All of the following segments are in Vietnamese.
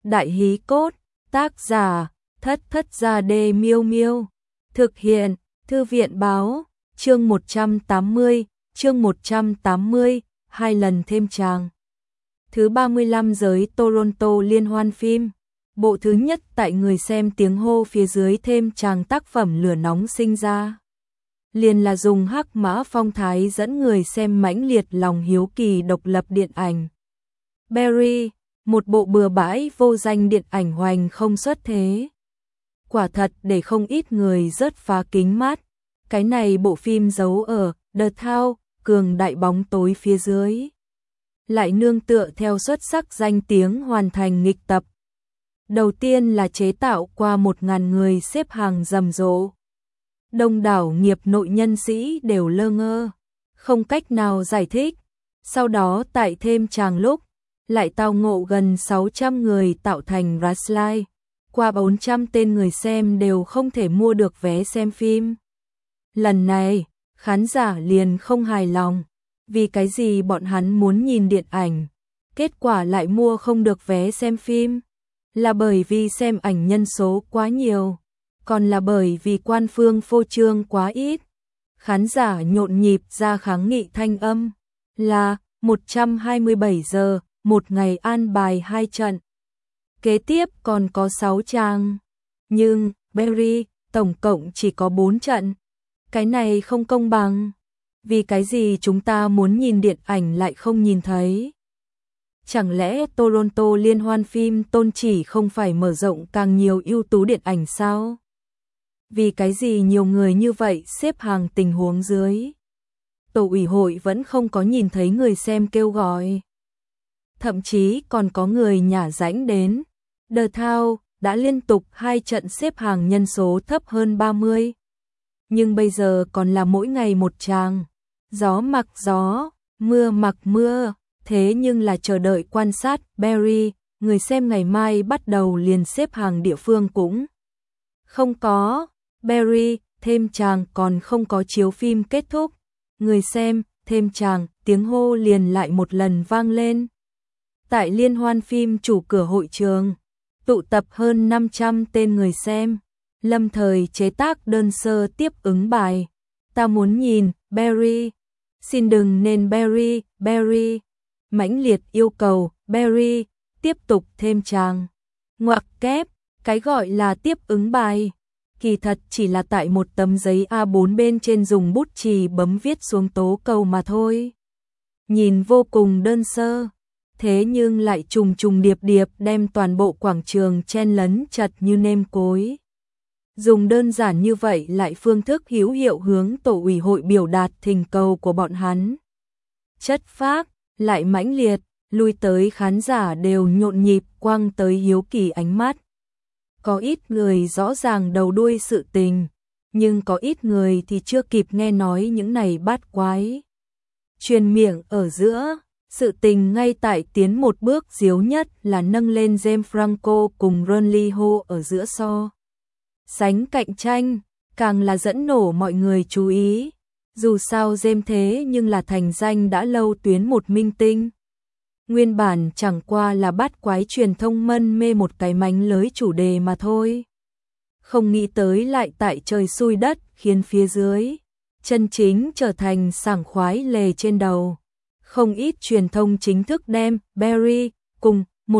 Đại hí cốt, tác giả, Thất Thất Gia Đê Miêu Miêu. Thực hiện, Thư viện báo, chương 180, 2 lần thêm tràng. Thứ 35 giới Toronto liên hoan phim. Bộ thứ nhất tại người xem tiếng hô phía dưới thêm tràng tác phẩm lửa nóng sinh ra. Liền là dùng hắc mã phong thái dẫn người xem mãnh liệt lòng hiếu kỳ độc lập điện ảnh. Barry, một bộ bừa bãi vô danh điện ảnh hoành không xuất thế. Quả thật để không ít người rớt phá kính mắt. Cái này bộ phim giấu ở The Town, cường đại bóng tối phía dưới. Lại nương tựa theo xuất sắc danh tiếng hoàn thành nghịch tập. Đầu tiên là chế tạo qua 1.000 người xếp hàng rầm rộ. Đông đảo nghiệp nội nhân sĩ đều lơ ngơ, không cách nào giải thích. Sau đó tại thêm tràng lúc, lại tao ngộ gần 600 người tạo thành rushline. Qua 400 tên người xem đều không thể mua được vé xem phim. Lần này, khán giả liền không hài lòng. Vì cái gì bọn hắn muốn nhìn điện ảnh, kết quả lại mua không được vé xem phim? Là bởi vì xem ảnh nhân số quá nhiều, còn là bởi vì quan phương phô trương quá ít. Khán giả nhộn nhịp ra kháng nghị thanh âm là 127 giờ, một ngày an bài 2 trận. Kế tiếp còn có 6 tràng. Nhưng, Barry, tổng cộng chỉ có 4 trận. Cái này không công bằng. Vì cái gì chúng ta muốn nhìn điện ảnh lại không nhìn thấy? Chẳng lẽ Toronto liên hoan phim tôn chỉ không phải mở rộng càng nhiều ưu tú điện ảnh sao? Vì cái gì nhiều người như vậy xếp hàng tình huống dưới? Tổ ủy hội vẫn không có nhìn thấy người xem kêu gọi. Thậm chí còn có người nhả rãnh đến. The Town đã liên tục 2 trận xếp hàng nhân số thấp hơn 30. Nhưng bây giờ còn là mỗi ngày một tràng. Gió mặc gió, mưa mặc mưa, thế nhưng là chờ đợi quan sát Barry, người xem ngày mai bắt đầu liền xếp hàng địa phương cũng không có. Barry, thêm tràng còn không có chiếu phim kết thúc. Người xem, thêm tràng, tiếng hô liền lại một lần vang lên. Tại liên hoan phim chủ cửa hội trường, tụ tập hơn 500 tên người xem, lâm thời chế tác đơn sơ tiếp ứng bài. Ta muốn nhìn, Barry. Xin đừng nên Barry, Barry. Mãnh liệt yêu cầu, Barry, tiếp tục thêm tràng. Ngoặc kép, cái gọi là tiếp ứng bài. Kỳ thật chỉ là tại một tấm giấy A4 bên trên dùng bút chì bấm viết xuống tố cầu mà thôi. Nhìn vô cùng đơn sơ. Thế nhưng lại trùng trùng điệp điệp đem toàn bộ quảng trường chen lấn chật như nêm cối. Dùng đơn giản như vậy lại phương thức hữu hiệu hướng tổ ủy hội biểu đạt thỉnh cầu của bọn hắn. Chất phác, lại mãnh liệt, lui tới khán giả đều nhộn nhịp quăng tới hiếu kỳ ánh mắt. Có ít người rõ ràng đầu đuôi sự tình, nhưng có ít người thì chưa kịp nghe nói những này bát quái. Truyền miệng ở giữa, sự tình ngay tại tiến một bước díu nhất là nâng lên James Franco cùng Ron Lee Ho ở giữa so. Sánh cạnh tranh, càng là dẫn nổ mọi người chú ý. Dù sao James thế nhưng là thành danh đã lâu tuyến một minh tinh. Nguyên bản chẳng qua là bát quái truyền thông mân mê một cái mánh lới chủ đề mà thôi. Không nghĩ tới lại tại trời xui đất khiến phía dưới chân chính trở thành sảng khoái lề trên đầu. Không ít truyền thông chính thức đem Barry cùng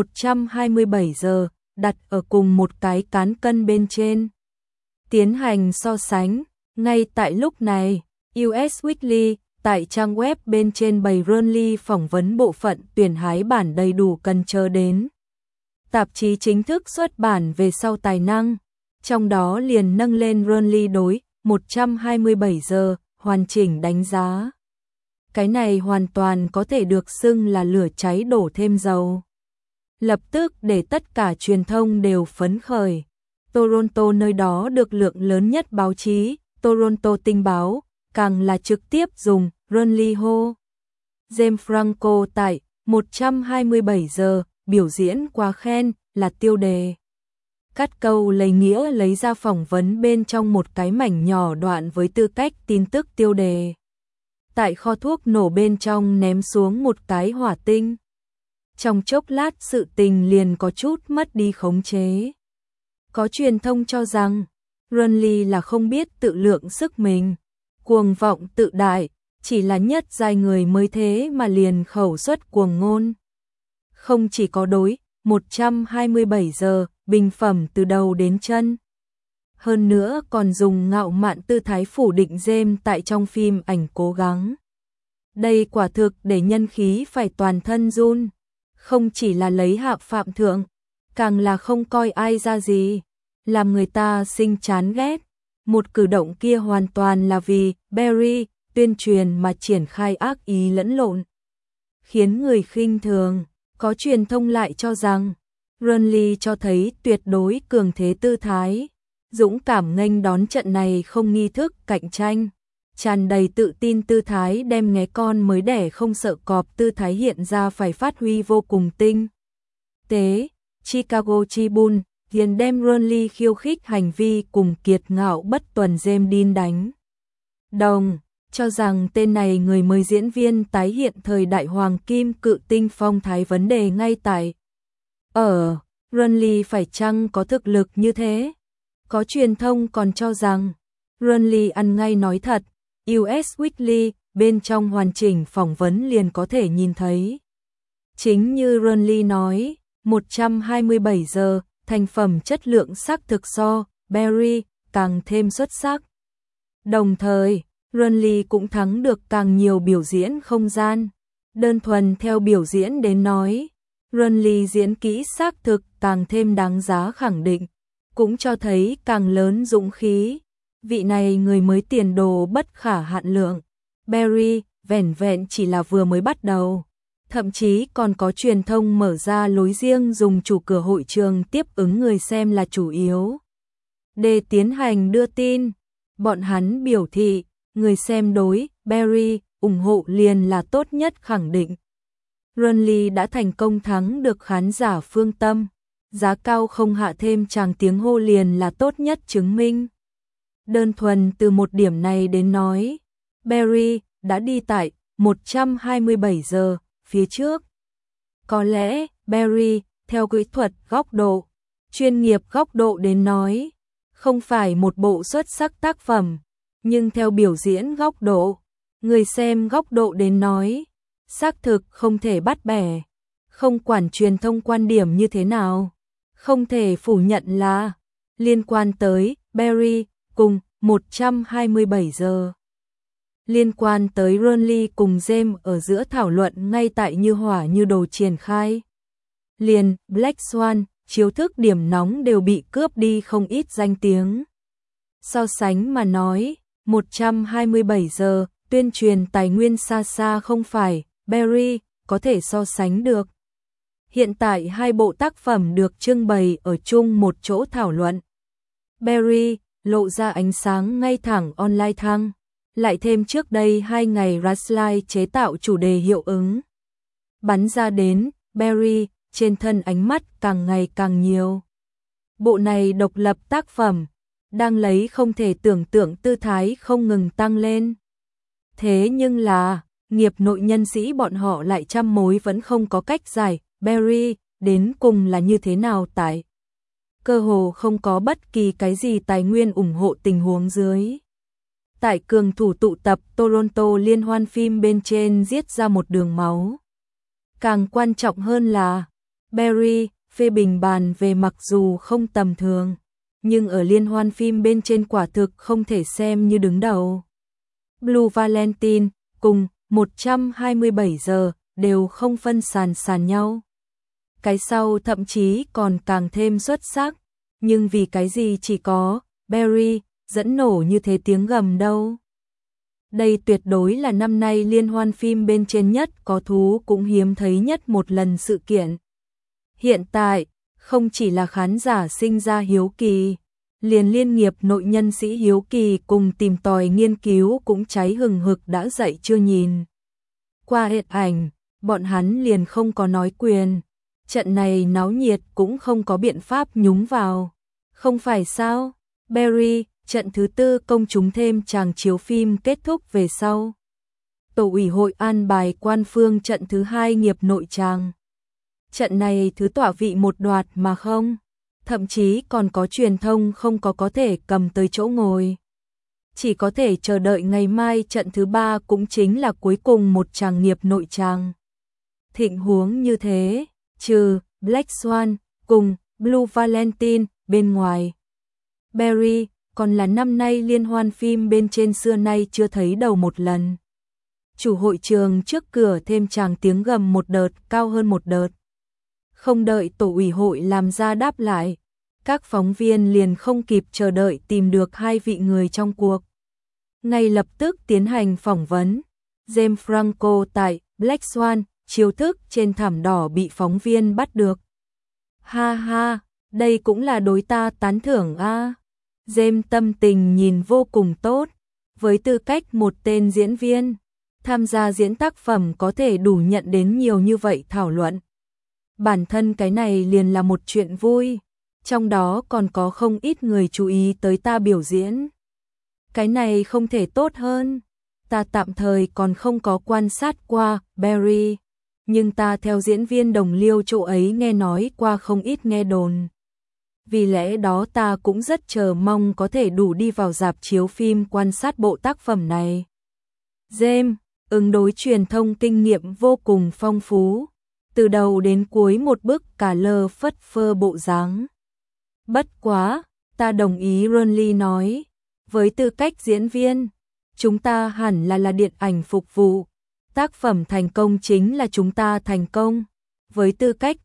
127 giờ đặt ở cùng một cái cán cân bên trên. Tiến hành so sánh, ngay tại lúc này, US Weekly tại trang web bên trên bày Ron Lee phỏng vấn bộ phận tuyển hái bản đầy đủ cần chờ đến. Tạp chí chính thức xuất bản về sau tài năng, trong đó liền nâng lên Ron Lee đối 127 giờ hoàn chỉnh đánh giá. Cái này hoàn toàn có thể được xưng là lửa cháy đổ thêm dầu. Lập tức để tất cả truyền thông đều phấn khởi. Toronto nơi đó được lượng lớn nhất báo chí, Toronto Tinh báo, càng là trực tiếp dùng Ron Lee Ho. James Franco tại 127 giờ biểu diễn quá khen là tiêu đề. Cắt câu lấy nghĩa lấy ra phỏng vấn bên trong một cái mảnh nhỏ đoạn với tư cách tin tức tiêu đề. Tại kho thuốc nổ bên trong ném xuống một cái hỏa tinh. trong chốc lát sự tình liền có chút mất đi khống chế. Có truyền thông cho rằng, Renly là không biết tự lượng sức mình, cuồng vọng tự đại, chỉ là nhất giai người mới thế mà liền khẩu xuất cuồng ngôn. Không chỉ có đối 127 giờ, bình phẩm từ đầu đến chân. Hơn nữa còn dùng ngạo mạn tư thái phủ định James tại trong phim ảnh cố gắng. Đây quả thực để nhân khí phải toàn thân run. Không chỉ là lấy hạ phạm thượng, càng là không coi ai ra gì, làm người ta sinh chán ghét. Một cử động kia hoàn toàn là vì Barry tuyên truyền mà triển khai ác ý lẫn lộn, khiến người khinh thường. Có truyền thông lại cho rằng Renly cho thấy tuyệt đối cường thế tư thái, dũng cảm nghênh đón trận này không nghi thức cạnh tranh, tràn đầy tự tin tư thái đem nghé con mới đẻ không sợ cọp tư thái hiện ra phải phát huy vô cùng tinh tế. Chicago Tribune hiện đem Renly khiêu khích hành vi cùng kiệt ngạo bất tuần James Dean đánh đồng, cho rằng tên này người mới diễn viên tái hiện thời đại hoàng kim cự tinh phong thái vấn đề ngay tại Renly phải chăng có thực lực như thế. Có truyền thông còn cho rằng Renly ăn ngay nói thật, US Weekly bên trong hoàn chỉnh phỏng vấn liền có thể nhìn thấy. Chính như Renly nói, 127 giờ, thành phẩm chất lượng xác thực so Barry càng thêm xuất sắc. Đồng thời, Renly cũng thắng được càng nhiều biểu diễn không gian. Đơn thuần theo biểu diễn đến nói, Renly diễn kỹ xác thực càng thêm đáng giá khẳng định, cũng cho thấy càng lớn dũng khí. Vị này người mới tiền đồ bất khả hạn lượng. Barry vẻn vẹn chỉ là vừa mới bắt đầu. Thậm chí còn có truyền thông mở ra lối riêng dùng chủ cửa hội trường tiếp ứng người xem là chủ yếu. Để tiến hành đưa tin, bọn hắn biểu thị, người xem đối Barry ủng hộ liền là tốt nhất khẳng định. Renly đã thành công thắng được khán giả phương tâm, giá cao không hạ thêm tràng tiếng hô liền là tốt nhất chứng minh. Đơn thuần từ một điểm này đến nói, Barry đã đi tại 127 giờ phía trước. Có lẽ Barry theo kỹ thuật góc độ, chuyên nghiệp góc độ đến nói, không phải một bộ xuất sắc tác phẩm, nhưng theo biểu diễn góc độ, người xem góc độ đến nói, xác thực không thể bắt bẻ. Không quản truyền thông quan điểm như thế nào, không thể phủ nhận là liên quan tới Barry cùng 127 giờ. Liên quan tới Renly cùng James ở giữa thảo luận ngay tại như hỏa như đồ triển khai. Liền Black Swan, chiếu thức điểm nóng đều bị cướp đi không ít danh tiếng. So sánh mà nói, 127 giờ, tuyên truyền tài nguyên xa xa không phải Barry có thể so sánh được. Hiện tại hai bộ tác phẩm được trưng bày ở chung một chỗ thảo luận. Barry lộ ra ánh sáng ngay thẳng online thăng, lại thêm trước đây 2 ngày Rushlight chế tạo chủ đề hiệu ứng. Bắn ra đến, Barry, trên thân ánh mắt càng ngày càng nhiều. Bộ này độc lập tác phẩm, đang lấy không thể tưởng tượng tư thái không ngừng tăng lên. Thế nhưng là, nghiệp nội nhân sĩ bọn họ lại trăm mối vẫn không có cách giải, Barry, đến cùng là như thế nào tại. Cơ hồ không có bất kỳ cái gì tài nguyên ủng hộ tình huống dưới. Tại cường thủ tụ tập Toronto liên hoan phim bên trên giết ra một đường máu. Càng quan trọng hơn là, Barry, phê bình bàn về mặc dù không tầm thường, nhưng ở liên hoan phim bên trên quả thực không thể xem như đứng đầu. Blue Valentine, cùng 127 giờ, đều không phân sàn nhau. Cái sau thậm chí còn càng thêm xuất sắc, nhưng vì cái gì chỉ có Barry dẫn nổ như thế tiếng gầm đâu. Đây tuyệt đối là năm nay liên hoan phim bên trên nhất có thú cũng hiếm thấy nhất một lần sự kiện. Hiện tại, không chỉ là khán giả sinh ra hiếu kỳ, liền liên nghiệp nội nhân sĩ hiếu kỳ cùng tìm tòi nghiên cứu cũng cháy hừng hực đã dậy chưa nhìn. Qua hiện ảnh, bọn hắn liền không có nói quyền. Trận này náo nhiệt cũng không có biện pháp nhúng vào. Không phải sao? Barry, trận thứ 4 công chúng thêm tràng chiếu phim kết thúc về sau. Tổ ủy hội an bài quan phương trận thứ 2 nghiệp nội tràng. Trận này thứ tọa vị một đoạt mà không, thậm chí còn có truyền thông không có thể cầm tới chỗ ngồi. Chỉ có thể chờ đợi ngày mai trận thứ 3 cũng chính là cuối cùng một tràng nghiệp nội tràng. Thịnh huống như thế, trừ Black Swan cùng Blue Valentine bên ngoài. Barry còn là năm nay liên hoan phim bên trên xưa nay chưa thấy đầu một lần. Chủ hội trường trước cửa thêm tràng tiếng gầm một đợt cao hơn một đợt. Không đợi tổ ủy hội làm ra đáp lại, các phóng viên liền không kịp chờ đợi tìm được hai vị người trong cuộc. Ngay lập tức tiến hành phỏng vấn. James Franco tại Black Swan, chiếu thức trên thảm đỏ bị phóng viên bắt được. Ha ha, đây cũng là đối ta tán thưởng a. James tâm tình nhìn vô cùng tốt, với tư cách một tên diễn viên, tham gia diễn tác phẩm có thể đủ nhận đến nhiều như vậy thảo luận. Bản thân cái này liền là một chuyện vui, trong đó còn có không ít người chú ý tới ta biểu diễn. Cái này không thể tốt hơn, ta tạm thời còn không có quan sát qua Barry, nhưng ta theo diễn viên đồng liêu chỗ ấy nghe nói qua không ít nghe đồn. Vì lẽ đó ta cũng rất chờ mong có thể đủ đi vào rạp chiếu phim quan sát bộ tác phẩm này. James, ứng đối truyền thông kinh nghiệm vô cùng phong phú, từ đầu đến cuối một bức cả lơ phất phơ bộ dáng. Bất quá, ta đồng ý Ronly nói, với tư cách diễn viên, chúng ta hẳn là điện ảnh phục vụ, tác phẩm thành công chính là chúng ta thành công, với tư cách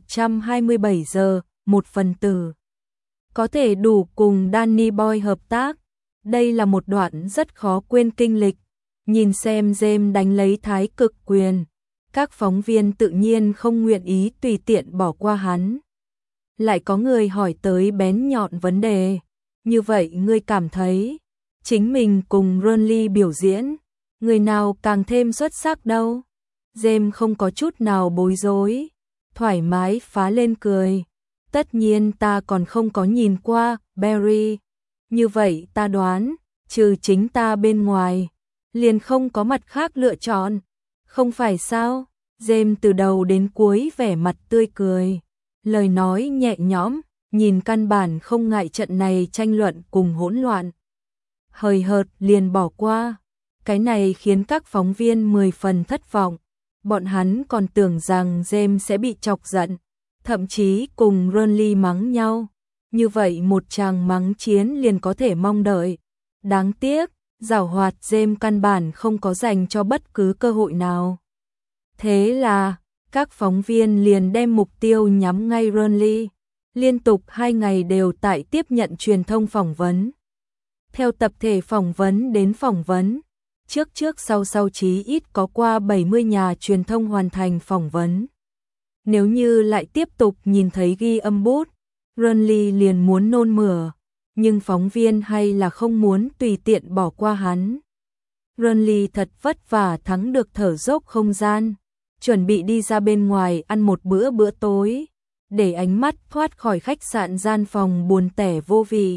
127 giờ, một phần tử. Có thể đủ cùng Danny Boy hợp tác, đây là một đoạn rất khó quên kinh lịch, nhìn xem James đánh lấy thái cực quyền, các phóng viên tự nhiên không nguyện ý tùy tiện bỏ qua hắn. Lại có người hỏi tới bén nhọn vấn đề, như vậy ngươi cảm thấy, chính mình cùng Ronly biểu diễn, người nào càng thêm xuất sắc đâu? James không có chút nào bối rối, thoải mái phá lên cười. Tất nhiên ta còn không có nhìn qua Barry, như vậy ta đoán, trừ chính ta bên ngoài, liền không có mặt khác lựa chọn, không phải sao? James từ đầu đến cuối vẻ mặt tươi cười, lời nói nhẹ nhõm, nhìn căn bản không ngại trận này tranh luận cùng hỗn loạn. Hời hợt liền bỏ qua, cái này khiến các phóng viên 10 phần thất vọng, bọn hắn còn tưởng rằng James sẽ bị chọc giận, thậm chí cùng Ronly mắng nhau, như vậy một tràng mắng chiến liền có thể mong đợi. Đáng tiếc, giảo hoạt James căn bản không có dành cho bất cứ cơ hội nào. Thế là, các phóng viên liền đem mục tiêu nhắm ngay Ronly, liên tục 2 ngày đều tại tiếp nhận truyền thông phỏng vấn. Theo tập thể phỏng vấn đến phỏng vấn, trước sau chí ít có qua 70 nhà truyền thông hoàn thành phỏng vấn. Nếu như lại tiếp tục nhìn thấy ghi âm bút, Ronly liền muốn nôn mửa, nhưng phóng viên hay là không muốn tùy tiện bỏ qua hắn. Ronly thật vất vả thắng được thở dốc không gian, chuẩn bị đi ra bên ngoài ăn một bữa tối, để ánh mắt thoát khỏi khách sạn gian phòng buồn tẻ vô vị.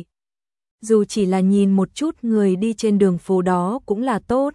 Dù chỉ là nhìn một chút người đi trên đường phố đó cũng là tốt.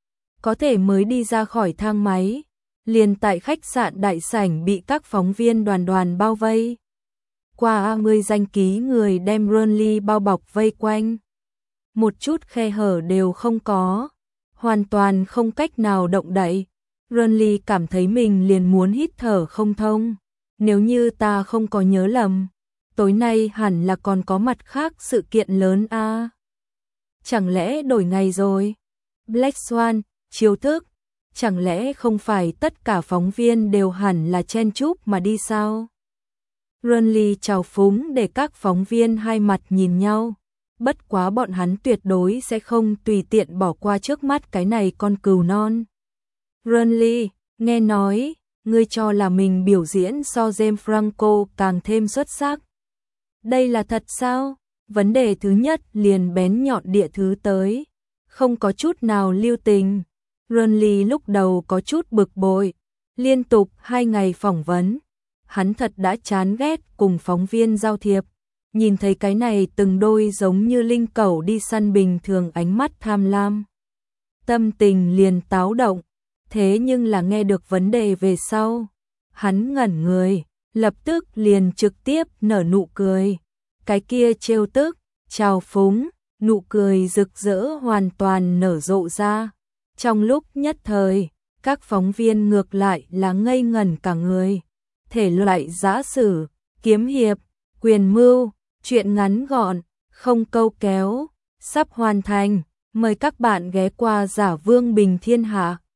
Có thể mới đi ra khỏi thang máy, liền tại khách sạn đại sảnh bị các phóng viên đoàn bao vây. Qua 20 danh ký người đem Ronly bao bọc vây quanh. Một chút khe hở đều không có, hoàn toàn không cách nào động đậy. Ronly cảm thấy mình liền muốn hít thở không thông. Nếu như ta không có nhớ lầm, tối nay hẳn là còn có mặt khác sự kiện lớn a. Chẳng lẽ đổi ngày rồi? Black Swan, chiếu thức, chẳng lẽ không phải tất cả phóng viên đều hẳn là chen chúc mà đi sao? Ronly chào phúng để các phóng viên hai mặt nhìn nhau, bất quá bọn hắn tuyệt đối sẽ không tùy tiện bỏ qua trước mắt cái này con cừu non. Ronly, nghe nói, ngươi cho là mình biểu diễn so James Franco càng thêm xuất sắc. Đây là thật sao? Vấn đề thứ nhất liền bén nhọn địa thứ tới, không có chút nào lưu tình. Ronly lúc đầu có chút bực bội, liên tục 2 ngày phỏng vấn, hắn thật đã chán ghét cùng phóng viên giao thiệp, nhìn thấy cái này từng đôi giống như linh cẩu đi săn bình thường ánh mắt tham lam. Tâm tình liền táo động, thế nhưng là nghe được vấn đề về sau, Hắn ngẩn người, lập tức liền trực tiếp nở nụ cười. Cái kia trêu tức, trào phúng, nụ cười rực rỡ hoàn toàn nở rộ ra. Trong lúc nhất thời, các phóng viên ngược lại là ngây ngẩn cả người. Thể loại giã sử, kiếm hiệp, quyền mưu, truyện ngắn gọn, không câu kéo, sắp hoàn thành. Mời các bạn ghé qua Giả Vương Bình Thiên Hạ.